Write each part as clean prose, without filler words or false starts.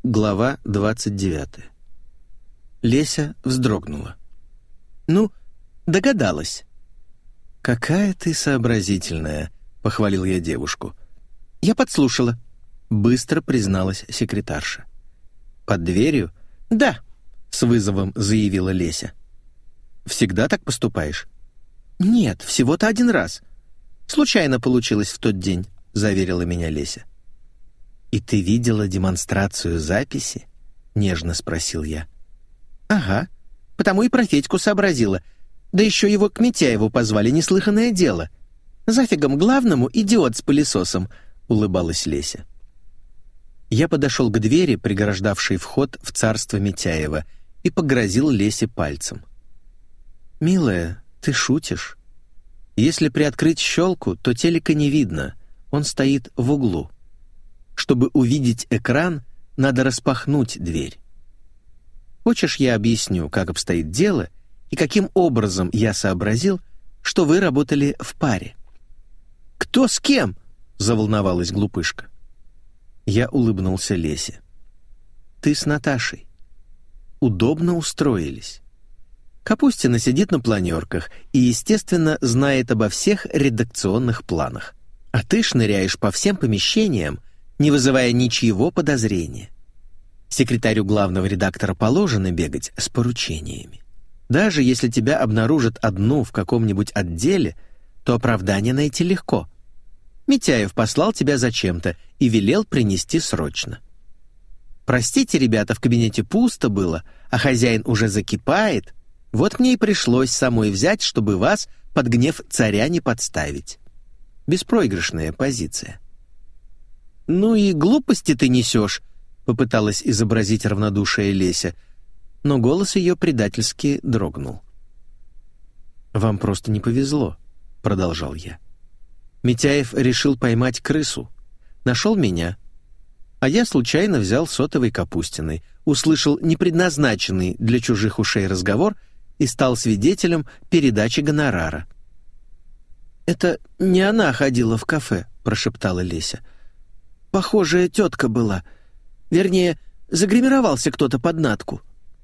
Глава 29. Леся вздрогнула. «Ну, догадалась». «Какая ты сообразительная», — похвалил я девушку. «Я подслушала», — быстро призналась секретарша. «Под дверью?» «Да», — с вызовом заявила Леся. «Всегда так поступаешь?» «Нет, всего-то один раз. Случайно получилось в тот день», — заверила меня Леся. «И ты видела демонстрацию записи?» — нежно спросил я. «Ага, потому и про Федьку сообразила. Да еще его к Митяеву позвали, неслыханное дело. Зафигом главному идиот с пылесосом», — улыбалась Леся. Я подошел к двери, преграждавшей вход в царство Митяева, и погрозил Лесе пальцем. «Милая, ты шутишь? Если приоткрыть щелку, то телека не видно, он стоит в углу. Чтобы увидеть экран, надо распахнуть дверь. Хочешь, я объясню, как обстоит дело и каким образом я сообразил, что вы работали в паре?» «Кто с кем?» — заволновалась глупышка. Я улыбнулся Лесе. «Ты с Наташей. Удобно устроились. Капустина сидит на планерках и, естественно, знает обо всех редакционных планах. А ты шныряешь по всем помещениям, не вызывая ничьего подозрения. Секретарю главного редактора положено бегать с поручениями. Даже если тебя обнаружат одну в каком-нибудь отделе, то оправдание найти легко. Митяев послал тебя зачем-то и велел принести срочно. Простите, ребята, в кабинете пусто было, а хозяин уже закипает. Вот мне и пришлось самой взять, чтобы вас под гнев царя не подставить. Беспроигрышная позиция». «Ну и глупости ты несешь», — попыталась изобразить равнодушие Леся, но голос ее предательски дрогнул. «Вам просто не повезло», — продолжал я. «Митяев решил поймать крысу. Нашел меня. А я случайно взял сотовый Капустиной, услышал непредназначенный для чужих ушей разговор и стал свидетелем передачи гонорара». «Это не она ходила в кафе», — прошептала Леся. «Похожая тетка была. Вернее, загримировался кто-то под Натку».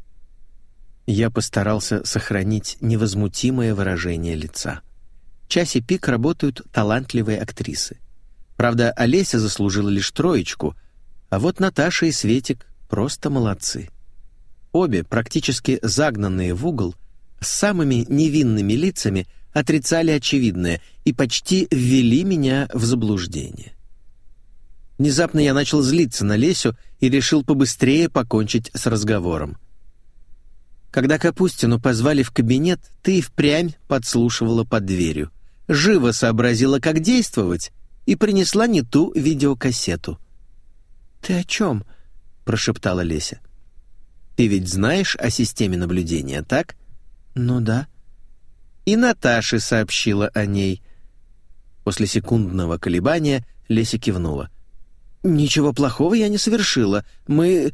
Я постарался сохранить невозмутимое выражение лица. В часе пик работают талантливые актрисы. Правда, Олеся заслужила лишь 3, а вот Наташа и Светик просто молодцы. Обе, практически загнанные в угол, с самыми невинными лицами отрицали очевидное и почти ввели меня в заблуждение. Внезапно я начал злиться на Лесю и решил побыстрее покончить с разговором. «Когда Капустину позвали в кабинет, ты и впрямь подслушивала под дверью. Живо сообразила, как действовать, и принесла не ту видеокассету». «Ты о чем?» — прошептала Леся. «Ты ведь знаешь о системе наблюдения, так?» «Ну да». «И Наташе сообщила о ней». После секундного колебания Леся кивнула. «Ничего плохого я не совершила. Мы...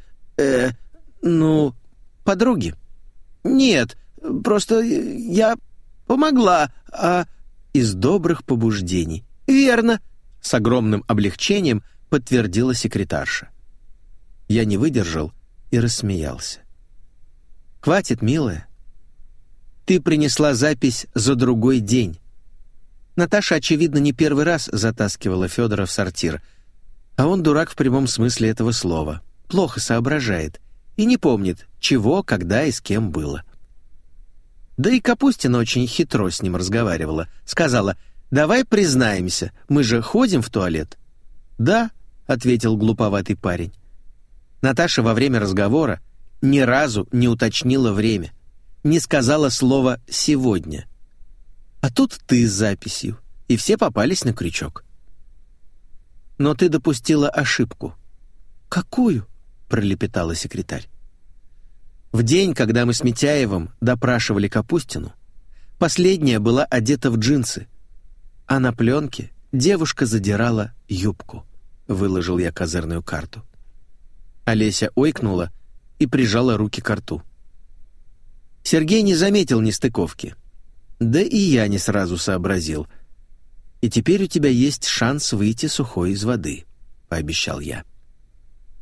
подруги». «Нет, просто я помогла, а...» «Из добрых побуждений». «Верно», — с огромным облегчением подтвердила секретарша. Я не выдержал и рассмеялся. «Хватит, милая. Ты принесла запись за другой день». Наташа, очевидно, не первый раз затаскивала Федора в сортир, а он дурак в прямом смысле этого слова, плохо соображает и не помнит, чего, когда и с кем было. Да и Капустина очень хитро с ним разговаривала. Сказала: «Давай признаемся, мы же ходим в туалет». «Да», — ответил глуповатый парень. Наташа во время разговора ни разу не уточнила время, не сказала слова «сегодня». А тут ты с записью, и все попались на крючок. «Но ты допустила ошибку». «Какую?» — пролепетала секретарь. В день, когда мы с Митяевым допрашивали Капустину, последняя была одета в джинсы, а на пленке девушка задирала юбку. Выложил я козырную карту. Олеся ойкнула и прижала руки к рту. Сергей не заметил нестыковки. Да и я не сразу сообразил. «И теперь у тебя есть шанс выйти сухой из воды», — пообещал я.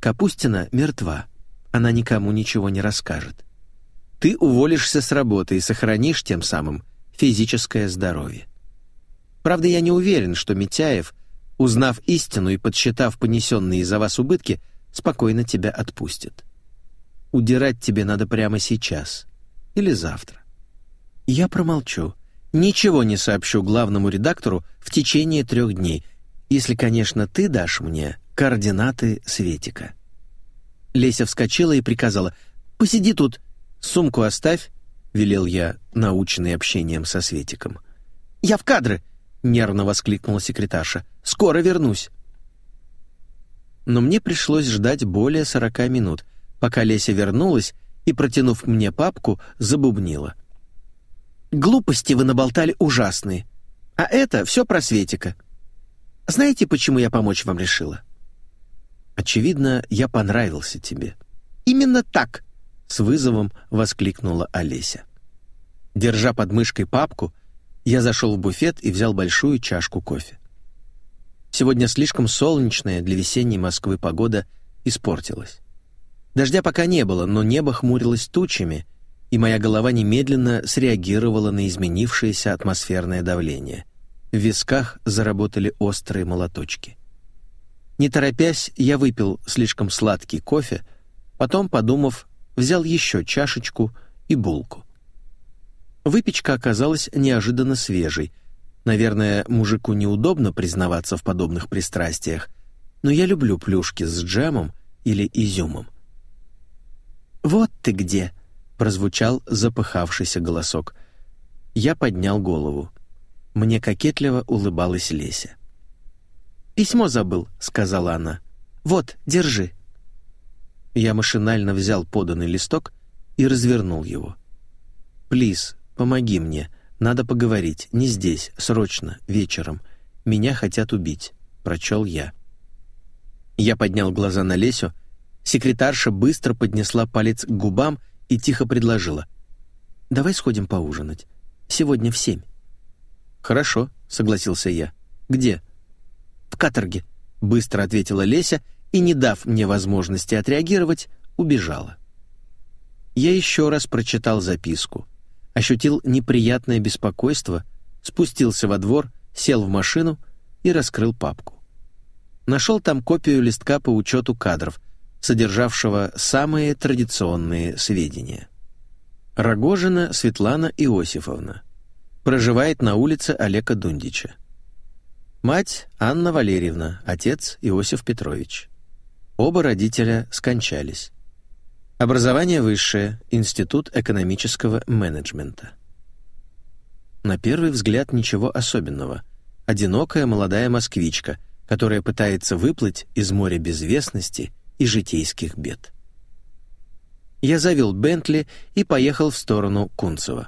Капустина мертва. Она никому ничего не расскажет. Ты уволишься с работы и сохранишь тем самым физическое здоровье. Правда, я не уверен, что Митяев, узнав истину и подсчитав понесенные из-за вас убытки, спокойно тебя отпустит. Удирать тебе надо прямо сейчас или завтра. Я промолчу. Ничего не сообщу главному редактору в течение 3 дней, если, конечно, ты дашь мне координаты Светика». Леся вскочила и приказала: «Посиди тут, сумку оставь», — велел я, наученный общением со Светиком. «Я в кадры!» — нервно воскликнула секретарша. «Скоро вернусь». Но мне пришлось ждать более 40 минут, пока Леся вернулась и, протянув мне папку, забубнила: «Глупости вы наболтали ужасные. А это все про Светика. Знаете, почему я помочь вам решила?» «Очевидно, я понравился тебе». «Именно так!» — с вызовом воскликнула Олеся. Держа под мышкой папку, я зашел в буфет и взял большую чашку кофе. Сегодня слишком солнечная для весенней Москвы погода испортилась. Дождя пока не было, но небо хмурилось тучами, и моя голова немедленно среагировала на изменившееся атмосферное давление. В висках заработали острые молоточки. Не торопясь, я выпил слишком сладкий кофе, потом, подумав, взял еще чашечку и булку. Выпечка оказалась неожиданно свежей. Наверное, мужику неудобно признаваться в подобных пристрастиях, но я люблю плюшки с джемом или изюмом. «Вот ты где!» — прозвучал запыхавшийся голосок. Я поднял голову. Мне кокетливо улыбалась Леся. «Письмо забыл», — сказала она. «Вот, держи». Я машинально взял поданный листок и развернул его. «Плиз, помоги мне. Надо поговорить. Не здесь, срочно, вечером. Меня хотят убить», — прочел я. Я поднял глаза на Лесю. Секретарша быстро поднесла палец к губам и тихо предложила: «Давай сходим поужинать. Сегодня в 7». «Хорошо», — согласился я. «Где?» «В каторге», — быстро ответила Леся и, не дав мне возможности отреагировать, убежала. Я еще раз прочитал записку, ощутил неприятное беспокойство, спустился во двор, сел в машину и раскрыл папку. Нашел там копию листка по учету кадров, содержавшего самые традиционные сведения. Рогожина Светлана Иосифовна. Проживает на улице Олега Дундича. Мать Анна Валерьевна, отец Иосиф Петрович. Оба родителя скончались. Образование высшее, Институт экономического менеджмента. На первый взгляд ничего особенного. Одинокая молодая москвичка, которая пытается выплыть из моря безвестности и житейских бед. Я завел Бентли и поехал в сторону Кунцево.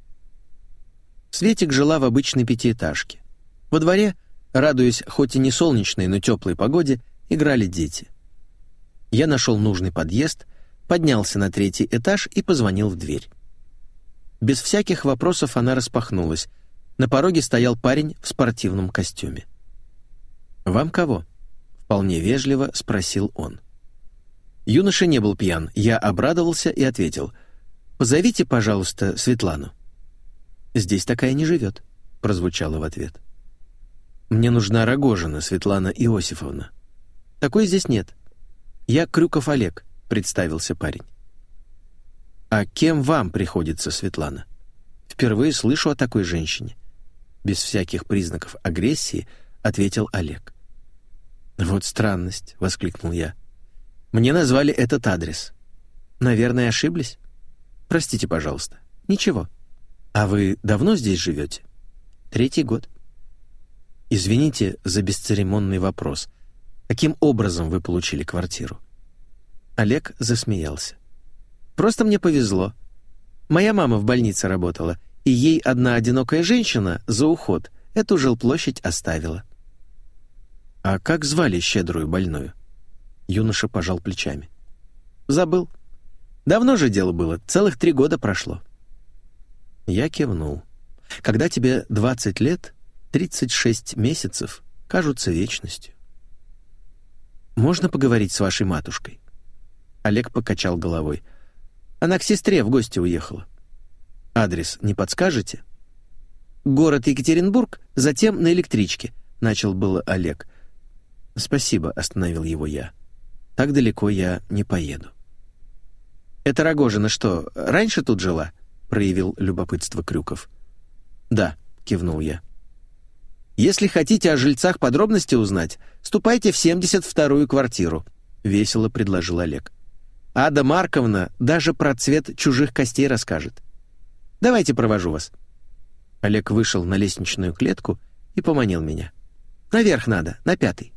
Светик жила в обычной пятиэтажке. Во дворе, радуясь хоть и не солнечной, но теплой погоде, играли дети. Я нашел нужный подъезд, поднялся на 3-й этаж и позвонил в дверь. Без всяких вопросов она распахнулась. На пороге стоял парень в спортивном костюме. «Вам кого?» — вполне вежливо спросил он. Юноша не был пьян. Я обрадовался и ответил: «Позовите, пожалуйста, Светлану». «Здесь такая не живет», — прозвучало в ответ. «Мне нужна Рогожина Светлана Иосифовна». «Такой здесь нет». «Я Крюков Олег», — представился парень. «А кем вам приходится Светлана? Впервые слышу о такой женщине». Без всяких признаков агрессии ответил Олег. «Вот странность», — воскликнул я. «Мне назвали этот адрес. Наверное, ошиблись? Простите, пожалуйста». «Ничего. А вы давно здесь живете?» «3-й год». «Извините за бесцеремонный вопрос. Каким образом вы получили квартиру?» Олег засмеялся. «Просто мне повезло. Моя мама в больнице работала, и ей одна одинокая женщина за уход эту жилплощадь оставила». «А как звали щедрую больную?» Юноша пожал плечами. «Забыл. Давно же дело было, целых 3 года прошло». Я кивнул. Когда тебе 20 лет, 36 месяцев кажутся вечностью. можно поговорить с вашей матушкой?» Олег покачал головой. «Она к сестре в гости уехала». «Адрес не подскажете?» «Город Екатеринбург, затем на электричке», — начал было Олег. «Спасибо», — остановил его я. «Так далеко я не поеду». «Это Рогожина что, раньше тут жила?» — проявил любопытство Крюков. «Да», — кивнул я. «Если хотите о жильцах подробности узнать, ступайте в 72-ю квартиру», — весело предложил Олег. «Ада Марковна даже про цвет чужих костей расскажет. Давайте провожу вас». Олег вышел на лестничную клетку и поманил меня. «Наверх надо, на 5-й».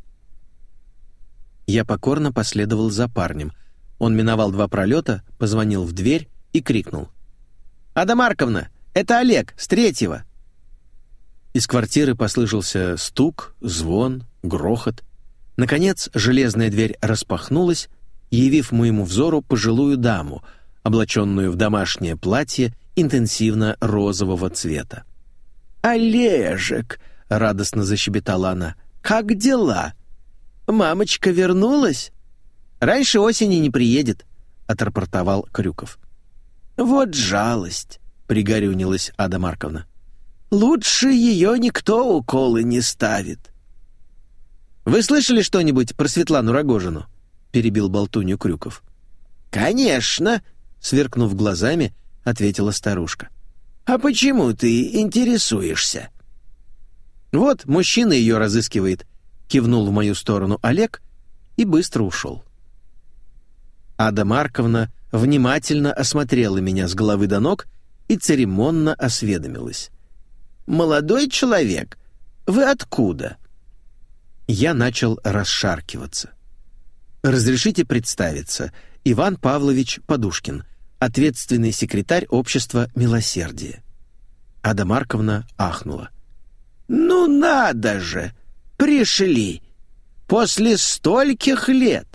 Я покорно последовал за парнем. Он миновал 2 пролета, позвонил в дверь и крикнул: «Ада Марковна, это Олег, с 3-го». Из квартиры послышался стук, звон, грохот. Наконец, железная дверь распахнулась, явив моему взору пожилую даму, облаченную в домашнее платье интенсивно-розового цвета. «Олежек!» — радостно защебетала она. «Как дела? Мамочка вернулась?» «Раньше осени не приедет», — отрапортовал Крюков. «Вот жалость», — пригорюнилась Ада Марковна. «Лучше ее никто уколы не ставит». «Вы слышали что-нибудь про Светлану Рогожину?» — перебил болтунью Крюков. «Конечно», — сверкнув глазами, ответила старушка. «А почему ты интересуешься?» «Вот, мужчина ее разыскивает», — кивнул в мою сторону Олег и быстро ушел. Ада Марковна внимательно осмотрела меня с головы до ног и церемонно осведомилась. «Молодой человек, вы откуда?» Я начал расшаркиваться. «Разрешите представиться, Иван Павлович Подушкин, ответственный секретарь общества «Милосердие». Ада Марковна ахнула. «Ну надо же! Пришли! После стольких лет!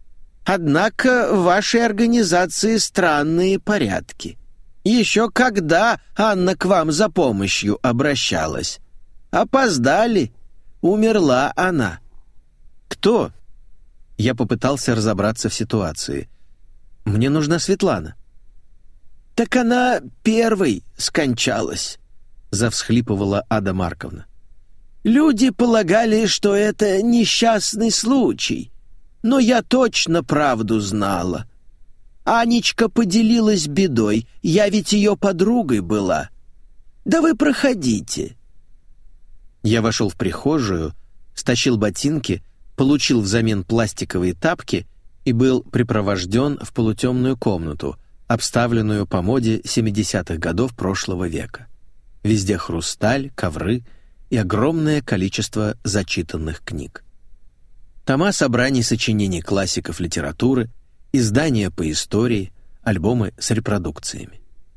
Однако в вашей организации странные порядки. Еще когда Анна к вам за помощью обращалась? Опоздали. Умерла она». «Кто?» Я попытался разобраться в ситуации. «Мне нужна Светлана». «Так она первой скончалась», — завсхлипывала Ада Марковна. «Люди полагали, что это несчастный случай, но я точно правду знала. Анечка поделилась бедой, я ведь ее подругой была. Да вы проходите». Я вошел в прихожую, стащил ботинки, получил взамен пластиковые тапки и был припровожден в полутемную комнату, обставленную по моде 70-х годов прошлого века. Везде хрусталь, ковры и огромное количество зачитанных книг. Тома собраний сочинений классиков литературы, издания по истории, альбомы с репродукциями.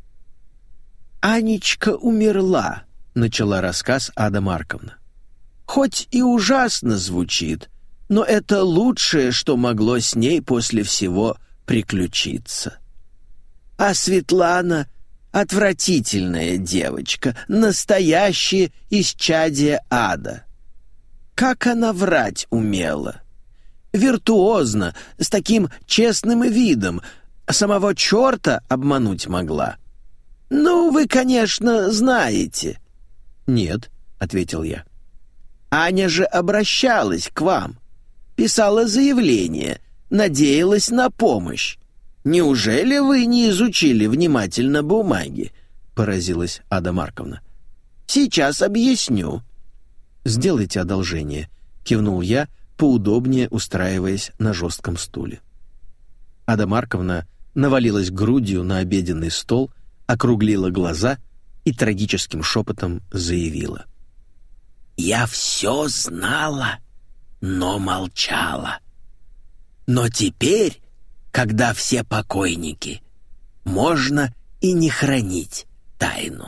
«Анечка умерла», — начала рассказ Ада Марковна. «Хоть и ужасно звучит, но это лучшее, что могло с ней после всего приключиться. А Светлана — отвратительная девочка, настоящее исчадие ада. Как она врать умела! Виртуозно, с таким честным видом, самого черта обмануть могла. Ну, вы, конечно, знаете». «Нет», — ответил я. «Аня же обращалась к вам, писала заявление, надеялась на помощь. Неужели вы не изучили внимательно бумаги?» — поразилась Ада Марковна. «Сейчас объясню». «Сделайте одолжение», — кивнул я, поудобнее устраиваясь на жестком стуле. Ада Марковна навалилась грудью на обеденный стол, округлила глаза и трагическим шепотом заявила. «Я все знала, но молчала. Но теперь, когда все покойники, можно и не хранить тайну».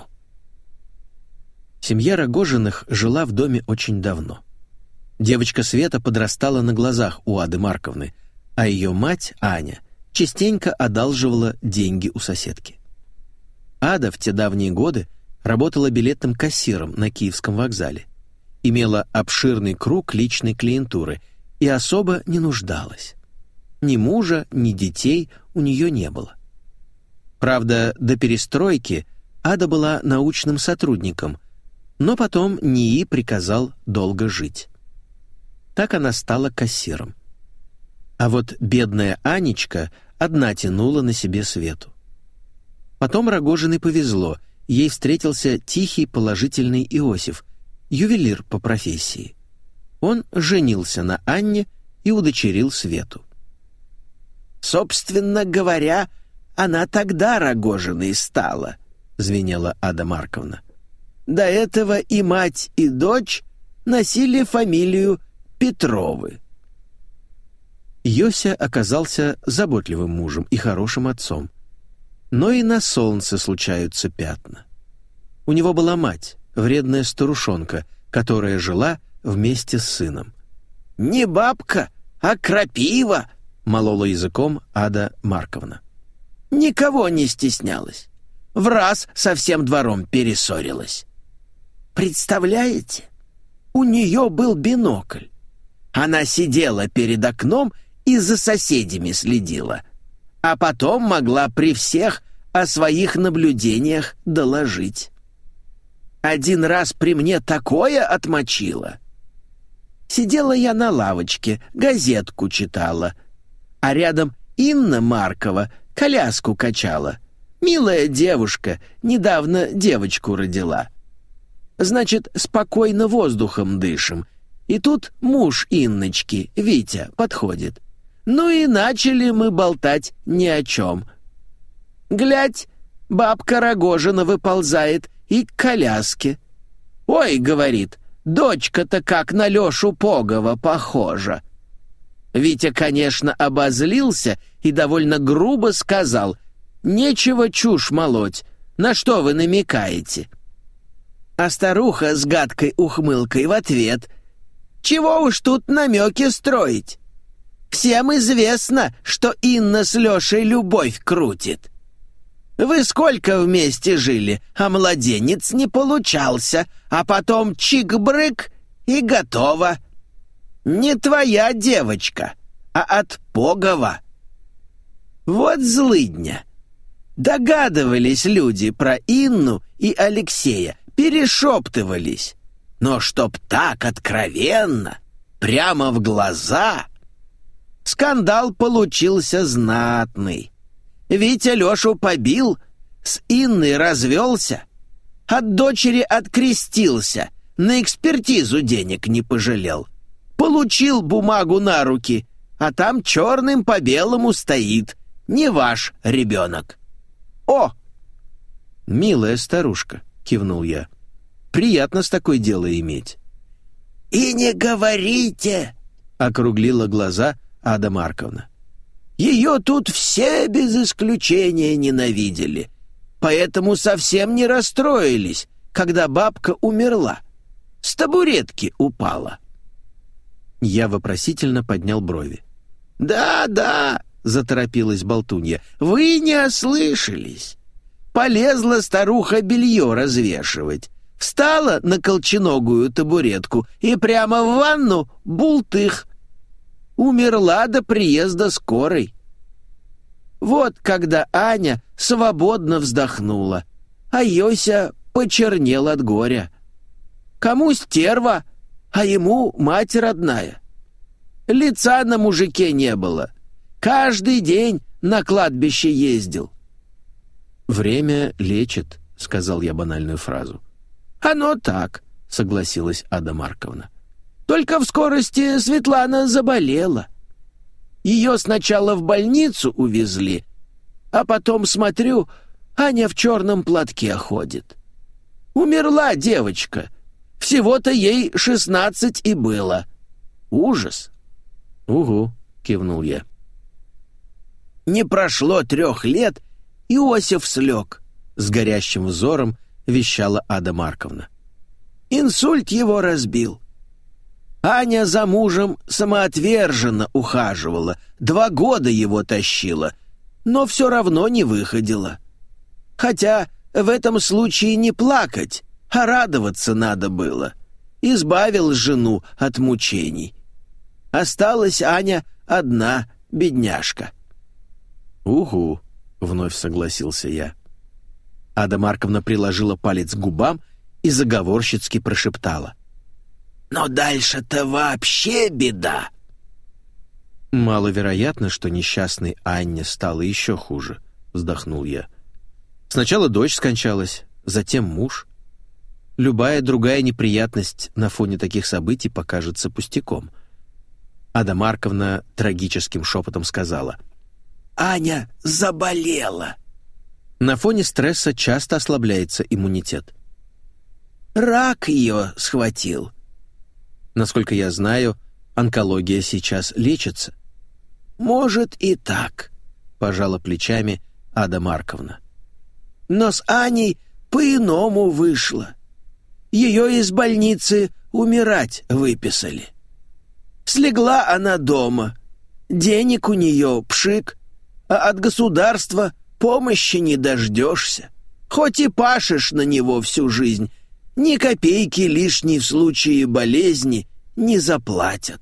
Семья Рогожиных жила в доме очень давно. Девочка Света подрастала на глазах у Ады Марковны, а ее мать, Аня, частенько одалживала деньги у соседки. Ада в те давние годы работала билетным кассиром на Киевском вокзале, имела обширный круг личной клиентуры и особо не нуждалась. Ни мужа, ни детей у нее не было. Правда, до перестройки Ада была научным сотрудником, но потом НИИ приказал долго жить. Так она стала кассиром. А вот бедная Анечка одна тянула на себе Свету. Потом Рогожиной повезло, ей встретился тихий, положительный Иосиф, ювелир по профессии. Он женился на Анне и удочерил Свету. «Собственно говоря, она тогда Рогожиной стала», — звенела Ада Марковна. «До этого и мать, и дочь носили фамилию Петровы». Йося оказался заботливым мужем и хорошим отцом. Но и на солнце случаются пятна. У него была мать, вредная старушонка, которая жила вместе с сыном. «Не бабка, а крапива», — молола языком Ада Марковна. «Никого не стеснялась. В раз со всем двором перессорилась. Представляете, у нее был бинокль. Она сидела перед окном и за соседями следила, а потом могла при всех о своих наблюдениях доложить. Один раз при мне такое отмочила. Сидела я на лавочке, газетку читала, а рядом Инна Маркова коляску качала. Милая девушка, недавно девочку родила. Значит, спокойно воздухом дышим. И тут муж Инночки, Витя, подходит. Ну и начали мы болтать ни о чем. Глядь, бабка Рогожина выползает и к коляске. «Ой, — говорит, — дочка-то как на Лешу Погова похожа». Витя, конечно, обозлился и довольно грубо сказал: «Нечего чушь молоть, на что вы намекаете?» А старуха с гадкой ухмылкой в ответ: «Чего уж тут намеки строить? Всем известно, что Инна с Лешей любовь крутит. Вы сколько вместе жили, а младенец не получался, а потом чик-брык и готово. Не твоя девочка, а от Погова». Вот злыдня. Догадывались люди про Инну и Алексея, перешептывались. Но чтоб так откровенно, прямо в глаза... Скандал получился знатный. Витя Лешу побил, с Инной развелся, от дочери открестился, на экспертизу денег не пожалел. Получил бумагу на руки, а там черным по белому стоит: не ваш ребенок. О! «Милая старушка», — кивнул я. «Приятно с такой дело иметь». «И не говорите», — округлила глаза Ада Марковна. «Ее тут все без исключения ненавидели, поэтому совсем не расстроились, когда бабка умерла. С табуретки упала». Я вопросительно поднял брови. «Да, — заторопилась болтунья, — вы не ослышались. Полезла старуха белье развешивать, встала на колченогую табуретку и прямо в ванну бултых. Умерла до приезда скорой. Вот когда Аня свободно вздохнула, а Йося почернел от горя. Кому стерва, а ему мать родная. Лица на мужике не было. Каждый день на кладбище ездил». «Время лечит», — сказал я банальную фразу. «Оно так», — согласилась Ада Марковна. «Только в скорости Светлана заболела. Ее сначала в больницу увезли, а потом, смотрю, Аня в черном платке ходит. Умерла девочка. Всего-то ей 16 и было. Ужас». «Угу», — кивнул я. Не прошло 3 лет, Иосиф слег, — с горящим взором вещала Ада Марковна. Инсульт его разбил. Аня за мужем самоотверженно ухаживала, 2 года его тащила, но все равно не выходила. Хотя в этом случае не плакать, а радоваться надо было. Избавил жену от мучений. Осталась Аня одна, бедняжка». «Угу», — вновь согласился я. Ада Марковна приложила палец к губам и заговорщицки прошептала: «Но дальше-то вообще беда». «Маловероятно, что несчастной Анне стало еще хуже», — вздохнул я. «Сначала дочь скончалась, затем муж. Любая другая неприятность на фоне таких событий покажется пустяком». Ада Марковна трагическим шепотом сказала: «Аня заболела». На фоне стресса часто ослабляется иммунитет. «Рак ее схватил». Насколько я знаю, онкология сейчас лечится. «Может и так», — пожала плечами Ада Марковна. «Но с Аней по-иному вышло. Ее из больницы умирать выписали. Слегла она дома, денег у нее пшик, а от государства помощи не дождешься. Хоть и пашешь на него всю жизнь, ни копейки лишней в случае болезни не заплатят».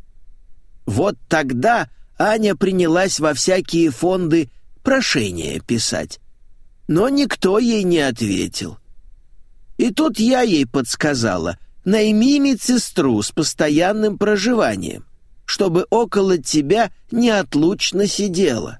Вот тогда Аня принялась во всякие фонды прошения писать, но никто ей не ответил. И тут я ей подсказала: найми медсестру с постоянным проживанием, чтобы около тебя неотлучно сидела.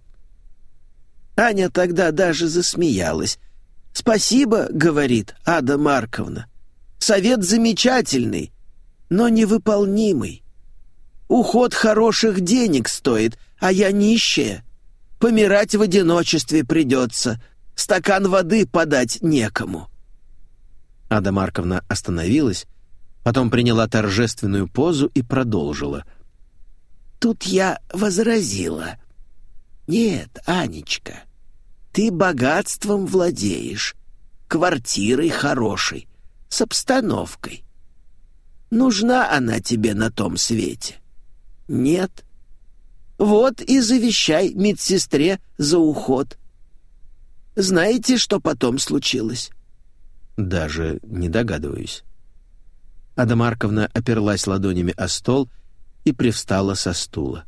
Аня тогда даже засмеялась. «Спасибо, — говорит Ада Марковна, — совет замечательный, но невыполнимый. Уход хороших денег стоит, а я нищая. Помирать в одиночестве придется, стакан воды подать некому». Ада Марковна остановилась, потом приняла торжественную позу и продолжила: Тут я возразила: «Нет, Анечка, ты богатством владеешь, квартирой хорошей, с обстановкой. Нужна она тебе на том свете? Нет. Вот и завещай медсестре за уход». Знаете, что потом случилось? «Даже не догадываюсь». Ада Марковна оперлась ладонями о стол и привстала со стула.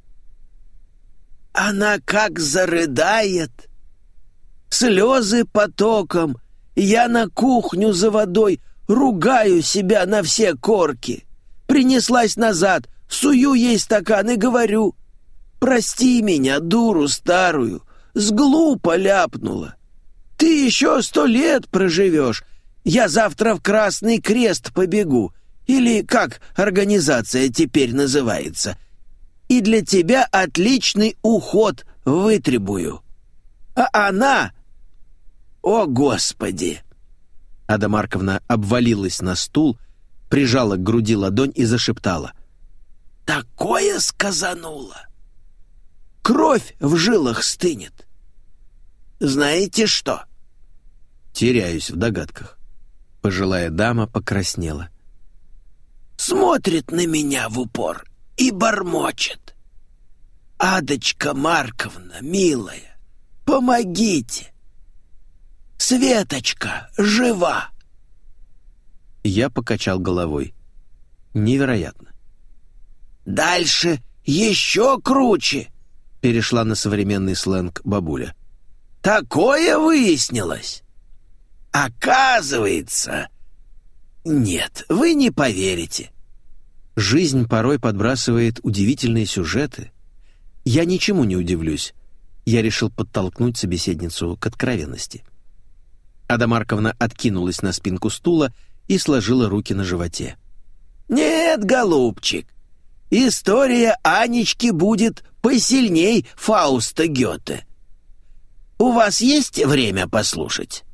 Она как зарыдает. Слезы потоком. Я на кухню за водой ругаю себя на все корки. Принеслась назад, сую ей стакан и говорю: «Прости меня, дуру старую, сглупо ляпнула. Ты еще 100 лет проживешь. Я завтра в Красный Крест побегу, или как организация теперь называется, и для тебя отличный уход вытребую». А она... О, Господи! Ада Марковна обвалилась на стул, прижала к груди ладонь и зашептала: «Такое сказанула! Кровь в жилах стынет. Знаете что?» Теряюсь в догадках. Пожилая дама покраснела. Смотрит на меня в упор и бормочет: «Адочка Марковна, милая, помогите! Светочка жива!» Я покачал головой. Невероятно. «Дальше еще круче!» — перешла на современный сленг бабуля. «Такое выяснилось! Оказывается...» «Нет, вы не поверите». Жизнь порой подбрасывает удивительные сюжеты. Я ничему не удивлюсь. Я решил подтолкнуть собеседницу к откровенности. Ада Марковна откинулась на спинку стула и сложила руки на животе. «Нет, голубчик, история Анечки будет посильней Фауста Гёте. У вас есть время послушать?»